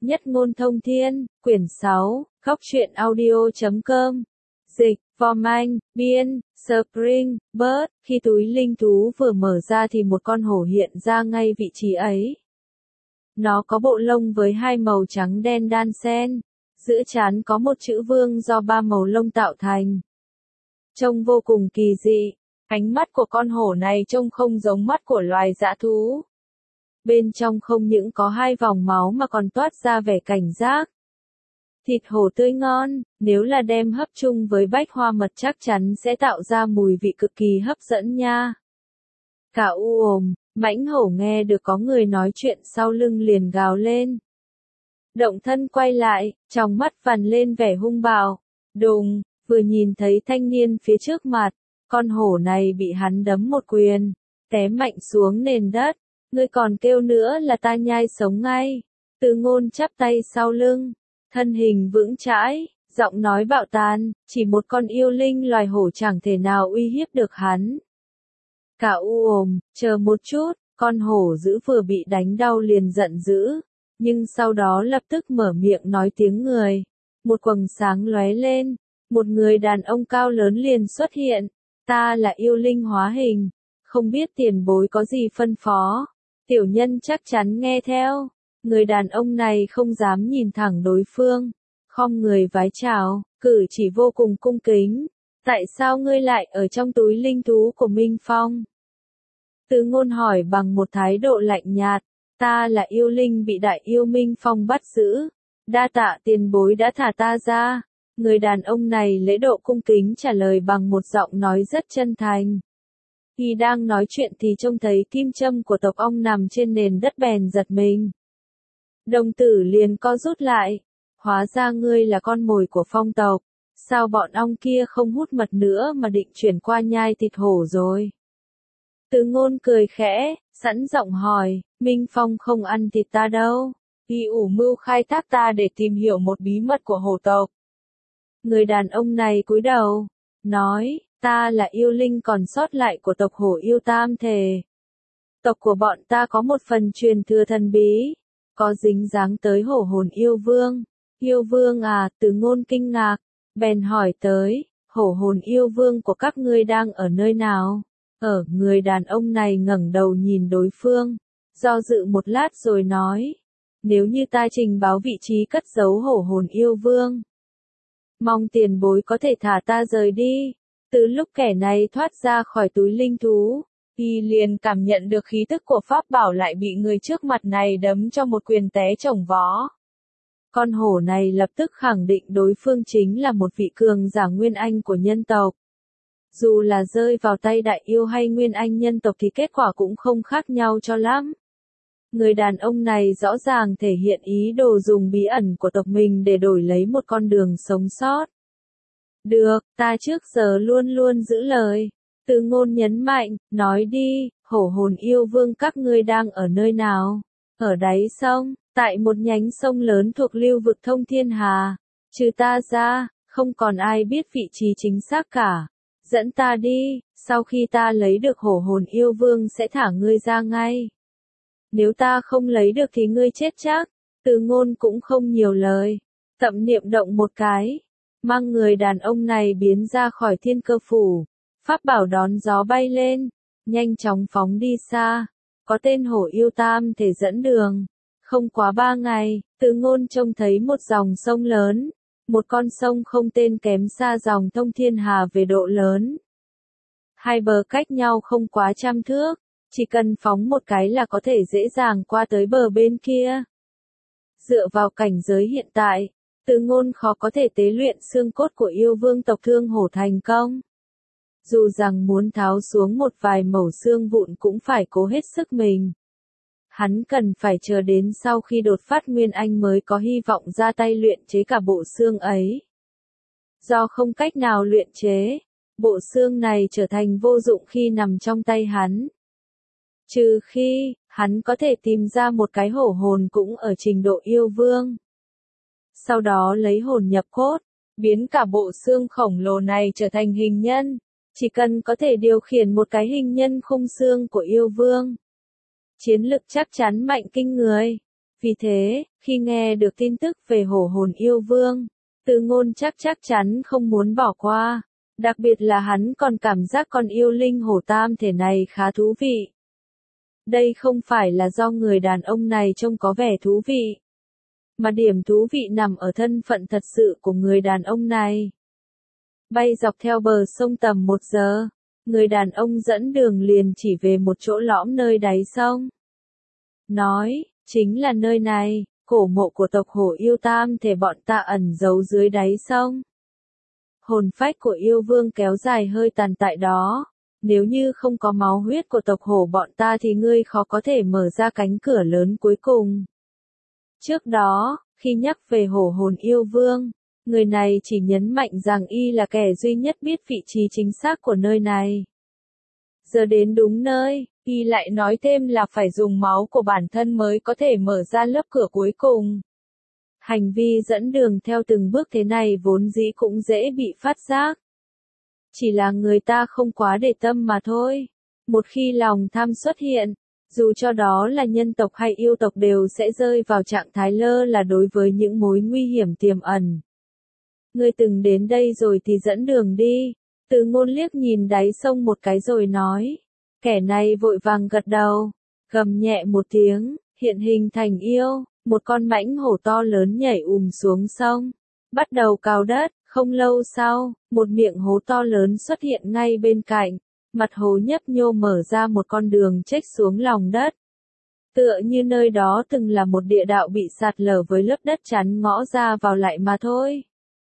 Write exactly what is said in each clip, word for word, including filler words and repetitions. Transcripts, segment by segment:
Nhất ngôn thông thiên, quyển sáu, góc truyện audio chấm com. Dịch, Vom Anh, biên, Spring, Bird. Khi túi linh thú vừa mở ra thì một con hổ hiện ra ngay vị trí ấy. Nó có bộ lông với hai màu trắng đen đan xen. Giữa trán có một chữ vương do ba màu lông tạo thành. Trông vô cùng kỳ dị. Ánh mắt của con hổ này trông không giống mắt của loài dã thú. Bên trong không những có hai vòng máu mà còn toát ra vẻ cảnh giác. Thịt hổ tươi ngon, nếu là đem hấp chung với bách hoa mật chắc chắn sẽ tạo ra mùi vị cực kỳ hấp dẫn nha. Cả u ồm, mãnh hổ nghe được có người nói chuyện sau lưng liền gào lên. Động thân quay lại, trong mắt vằn lên vẻ hung bạo. Đùng, vừa nhìn thấy thanh niên phía trước mặt, con hổ này bị hắn đấm một quyền, té mạnh xuống nền đất. Ngươi còn kêu nữa là ta nhai sống ngay. Từ Ngôn chắp tay sau lưng, thân hình vững chãi, giọng nói bạo tàn, chỉ một con yêu linh loài hổ chẳng thể nào uy hiếp được hắn. Cả u ồm, chờ một chút, con hổ dữ vừa bị đánh đau liền giận dữ, nhưng sau đó lập tức mở miệng nói tiếng người. Một quầng sáng lóe lên, một người đàn ông cao lớn liền xuất hiện. Ta là yêu linh hóa hình, không biết tiền bối có gì phân phó. Tiểu nhân chắc chắn nghe theo. Người đàn ông này không dám nhìn thẳng đối phương, khom người vái chào, cử chỉ vô cùng cung kính. Tại sao ngươi lại ở trong túi linh thú của Minh Phong? Từ Ngôn hỏi bằng một thái độ lạnh nhạt. Ta là yêu linh bị đại yêu Minh Phong bắt giữ. Đa tạ tiền bối đã thả ta ra. Người đàn ông này lễ độ cung kính trả lời bằng một giọng nói rất chân thành. Khi đang nói chuyện thì trông thấy kim châm của tộc ong nằm trên nền đất bèn giật mình. Đồng tử liền co rút lại. Hóa ra ngươi là con mồi của Phong tộc. Sao bọn ong kia không hút mật nữa mà định chuyển qua nhai thịt hổ rồi? Từ Ngôn cười khẽ, sẵn giọng hỏi, Minh Phong không ăn thịt ta đâu. Y ủ mưu khai thác ta để tìm hiểu một bí mật của hổ tộc. Người đàn ông này cúi đầu, nói, ta là yêu linh còn sót lại của tộc hổ yêu tam thể. Tộc của bọn ta có một phần truyền thừa thần bí, có dính dáng tới hổ hồn yêu vương. Yêu vương à, Từ Ngôn kinh ngạc, bèn hỏi tới, hổ hồn yêu vương của các ngươi đang ở nơi nào? Ở, người đàn ông này ngẩng đầu nhìn đối phương, do dự một lát rồi nói, nếu như ta trình báo vị trí cất giấu hổ hồn yêu vương, mong tiền bối có thể thả ta rời đi. Từ lúc kẻ này thoát ra khỏi túi linh thú, y liền cảm nhận được khí tức của pháp bảo lại bị người trước mặt này đấm cho một quyền té chồng vó. Con hổ này lập tức khẳng định đối phương chính là một vị cường giả nguyên anh của nhân tộc. Dù là rơi vào tay đại yêu hay nguyên anh nhân tộc thì kết quả cũng không khác nhau cho lắm. Người đàn ông này rõ ràng thể hiện ý đồ dùng bí ẩn của tộc mình để đổi lấy một con đường sống sót. Được, ta trước giờ luôn luôn giữ lời. Từ Ngôn nhấn mạnh, nói đi, hổ hồn yêu vương các ngươi đang ở nơi nào? Ở đáy sông, tại một nhánh sông lớn thuộc lưu vực thông thiên hà. Trừ ta ra, không còn ai biết vị trí chính xác cả. Dẫn ta đi, sau khi ta lấy được hổ hồn yêu vương sẽ thả ngươi ra ngay. Nếu ta không lấy được thì ngươi chết chắc. Từ Ngôn cũng không nhiều lời. Tậm niệm động một cái, mang người đàn ông này biến ra khỏi thiên cơ phủ. Pháp bảo đón gió bay lên, nhanh chóng phóng đi xa. Có tên hổ yêu tam thể dẫn đường. Không quá ba ngày, Từ Ngôn trông thấy một dòng sông lớn. Một con sông không tên kém xa dòng thông thiên hà về độ lớn. Hai bờ cách nhau không quá trăm thước, chỉ cần phóng một cái là có thể dễ dàng qua tới bờ bên kia. Dựa vào cảnh giới hiện tại, Từ Ngôn khó có thể tế luyện xương cốt của yêu vương tộc Thương Hổ thành công. Dù rằng muốn tháo xuống một vài mẩu xương vụn cũng phải cố hết sức mình. Hắn cần phải chờ đến sau khi đột phát nguyên anh mới có hy vọng ra tay luyện chế cả bộ xương ấy. Do không cách nào luyện chế, bộ xương này trở thành vô dụng khi nằm trong tay hắn. Trừ khi, hắn có thể tìm ra một cái hổ hồn cũng ở trình độ yêu vương. Sau đó lấy hồn nhập cốt, biến cả bộ xương khổng lồ này trở thành hình nhân. Chỉ cần có thể điều khiển một cái hình nhân khung xương của yêu vương, chiến lực chắc chắn mạnh kinh người. Vì thế, Khi nghe được tin tức về hổ hồn yêu vương, Từ Ngôn chắc chắc chắn không muốn bỏ qua. Đặc biệt là hắn còn cảm giác con yêu linh hổ tam thể này khá thú vị. Đây không phải là do người đàn ông này trông có vẻ thú vị, mà điểm thú vị nằm ở thân phận thật sự của người đàn ông này. Bay dọc theo bờ sông tầm một giờ, người đàn ông dẫn đường liền chỉ về một chỗ lõm nơi đáy sông. Nói, chính là nơi này, cổ mộ của tộc hổ yêu tam thể bọn ta ẩn giấu dưới đáy sông. Hồn phách của yêu vương kéo dài hơi tàn tại đó. Nếu như không có máu huyết của tộc hổ bọn ta thì ngươi khó có thể mở ra cánh cửa lớn cuối cùng. Trước đó, khi nhắc về hổ hồn yêu vương, người này chỉ nhấn mạnh rằng y là kẻ duy nhất biết vị trí chính xác của nơi này. Giờ đến đúng nơi, y lại nói thêm là phải dùng máu của bản thân mới có thể mở ra lớp cửa cuối cùng. Hành vi dẫn đường theo từng bước thế này vốn dĩ cũng dễ bị phát giác. Chỉ là người ta không quá để tâm mà thôi. Một khi lòng tham xuất hiện, dù cho đó là nhân tộc hay yêu tộc đều sẽ rơi vào trạng thái lơ là đối với những mối nguy hiểm tiềm ẩn. Ngươi từng đến đây rồi thì dẫn đường đi. Từ Ngôn liếc nhìn đáy sông một cái rồi nói. Kẻ này vội vàng gật đầu, gầm nhẹ một tiếng, hiện hình thành yêu, một con mãnh hổ to lớn nhảy ùm xuống sông, bắt đầu cào đất. Không lâu sau, một miệng hố to lớn xuất hiện ngay bên cạnh, mặt hố nhấp nhô mở ra một con đường chếch xuống lòng đất. Tựa như nơi đó từng là một địa đạo bị sạt lở với lớp đất chắn ngõ ra vào lại mà thôi.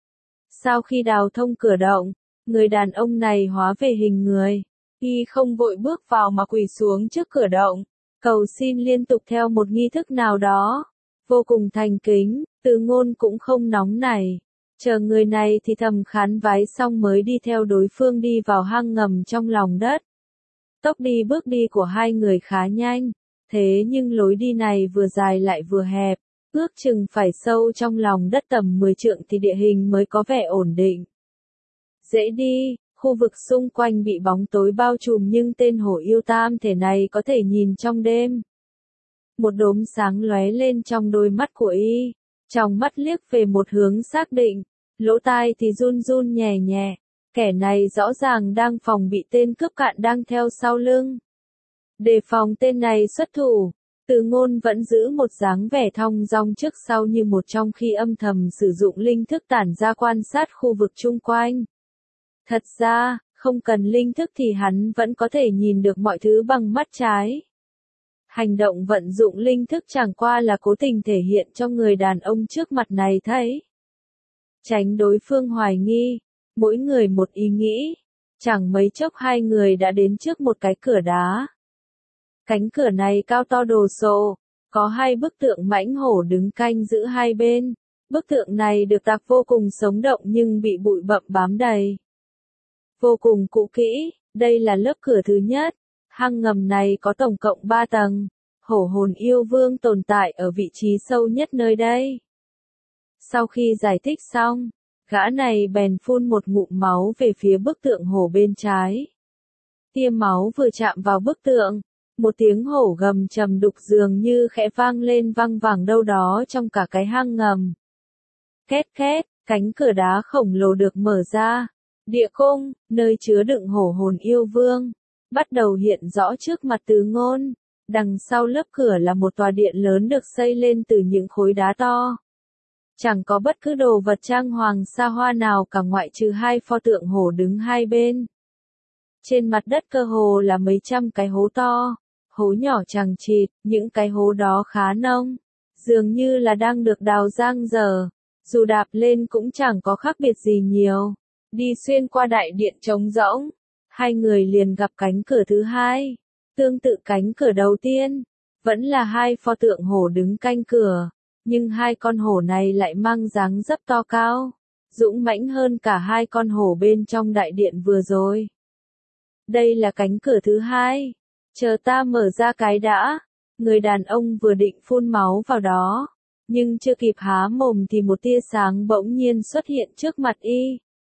Sau khi đào thông cửa động, người đàn ông này hóa về hình người, y không vội bước vào mà quỳ xuống trước cửa động, cầu xin liên tục theo một nghi thức nào đó, vô cùng thành kính. Từ Ngôn cũng không nóng nảy. Chờ người này thì thầm khấn vái xong mới đi theo đối phương đi vào hang ngầm trong lòng đất. Tốc đi bước đi của hai người khá nhanh, thế nhưng lối đi này vừa dài lại vừa hẹp, ước chừng phải sâu trong lòng đất tầm mười trượng thì địa hình mới có vẻ ổn định. Dễ đi, khu vực xung quanh bị bóng tối bao trùm nhưng tên hổ yêu tam thể này có thể nhìn trong đêm. Một đốm sáng lóe lên trong đôi mắt của y, trong mắt liếc về một hướng xác định. Lỗ tai thì run run nhẹ nhẹ, kẻ này rõ ràng đang phòng bị tên cướp cạn đang theo sau lưng. Đề phòng tên này xuất thủ, Từ Ngôn vẫn giữ một dáng vẻ thong dong trước sau như một trong khi âm thầm sử dụng linh thức tản ra quan sát khu vực chung quanh. Thật ra, không cần linh thức thì hắn vẫn có thể nhìn được mọi thứ bằng mắt trái. Hành động vận dụng linh thức chẳng qua là cố tình thể hiện cho người đàn ông trước mặt này thấy. Tránh đối phương hoài nghi, mỗi người một ý nghĩ, chẳng mấy chốc hai người đã đến trước một cái cửa đá. Cánh cửa này cao to đồ sộ, có hai bức tượng mãnh hổ đứng canh giữ hai bên, bức tượng này được tạc vô cùng sống động nhưng bị bụi bặm bám đầy. Vô cùng cũ kỹ, đây là lớp cửa thứ nhất, hang ngầm này có tổng cộng ba tầng, hổ hồn yêu vương tồn tại ở vị trí sâu nhất nơi đây. Sau khi giải thích xong, gã này bèn phun một ngụm máu về phía bức tượng hổ bên trái. Tia máu vừa chạm vào bức tượng, một tiếng hổ gầm trầm đục dường như khẽ vang lên vang vẳng đâu đó trong cả cái hang ngầm. Két két, cánh cửa đá khổng lồ được mở ra. Địa cung, nơi chứa đựng hổ hồn yêu vương, bắt đầu hiện rõ trước mặt Từ Ngôn. Đằng sau lớp cửa là một tòa điện lớn được xây lên từ những khối đá to. Chẳng có bất cứ đồ vật trang hoàng xa hoa nào cả ngoại trừ hai pho tượng hổ đứng hai bên. Trên mặt đất cơ hồ là mấy trăm cái hố to, hố nhỏ chằng chịt, những cái hố đó khá nông, dường như là đang được đào giang dở, dù đạp lên cũng chẳng có khác biệt gì nhiều. Đi xuyên qua đại điện trống rỗng, hai người liền gặp cánh cửa thứ hai, tương tự cánh cửa đầu tiên, vẫn là hai pho tượng hổ đứng canh cửa. Nhưng hai con hổ này lại mang dáng dấp to cao, dũng mãnh hơn cả hai con hổ bên trong đại điện vừa rồi. Đây là cánh cửa thứ hai, chờ ta mở ra cái đã. Người đàn ông vừa định phun máu vào đó, nhưng chưa kịp há mồm thì một tia sáng bỗng nhiên xuất hiện trước mặt y.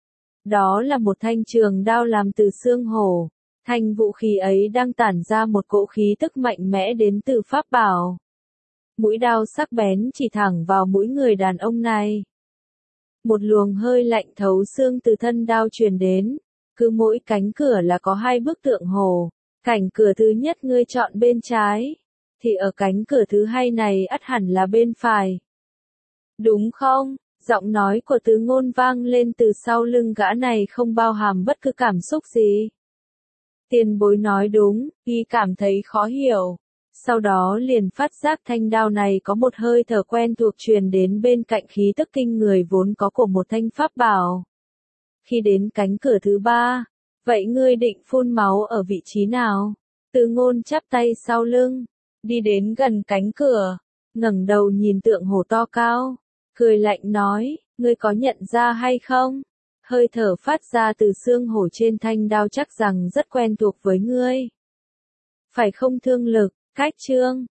Đó là một thanh trường đao làm từ xương hổ, thanh vũ khí ấy đang tản ra một cỗ khí tức mạnh mẽ đến từ pháp bảo. Mũi đao sắc bén chỉ thẳng vào mũi người đàn ông này. Một luồng hơi lạnh thấu xương từ thân đao truyền đến. Cứ mỗi cánh cửa là có hai bức tượng hồ. Cảnh cửa thứ nhất ngươi chọn bên trái. Thì ở cánh cửa thứ hai này ắt hẳn là bên phải. Đúng không? Giọng nói của Tứ Ngôn vang lên từ sau lưng gã này không bao hàm bất cứ cảm xúc gì. Tiền bối nói đúng, y cảm thấy khó hiểu. Sau đó liền phát giác thanh đao này có một hơi thở quen thuộc truyền đến bên cạnh khí tức kinh người vốn có của một thanh pháp bảo. Khi đến cánh cửa thứ ba, vậy ngươi định phun máu ở vị trí nào? Tứ Ngôn chắp tay sau lưng, đi đến gần cánh cửa, ngẩng đầu nhìn tượng hồ to cao, cười lạnh nói, ngươi có nhận ra hay không? Hơi thở phát ra từ xương hổ trên thanh đao chắc rằng rất quen thuộc với ngươi. Phải không Thương Lực, Cách Trương?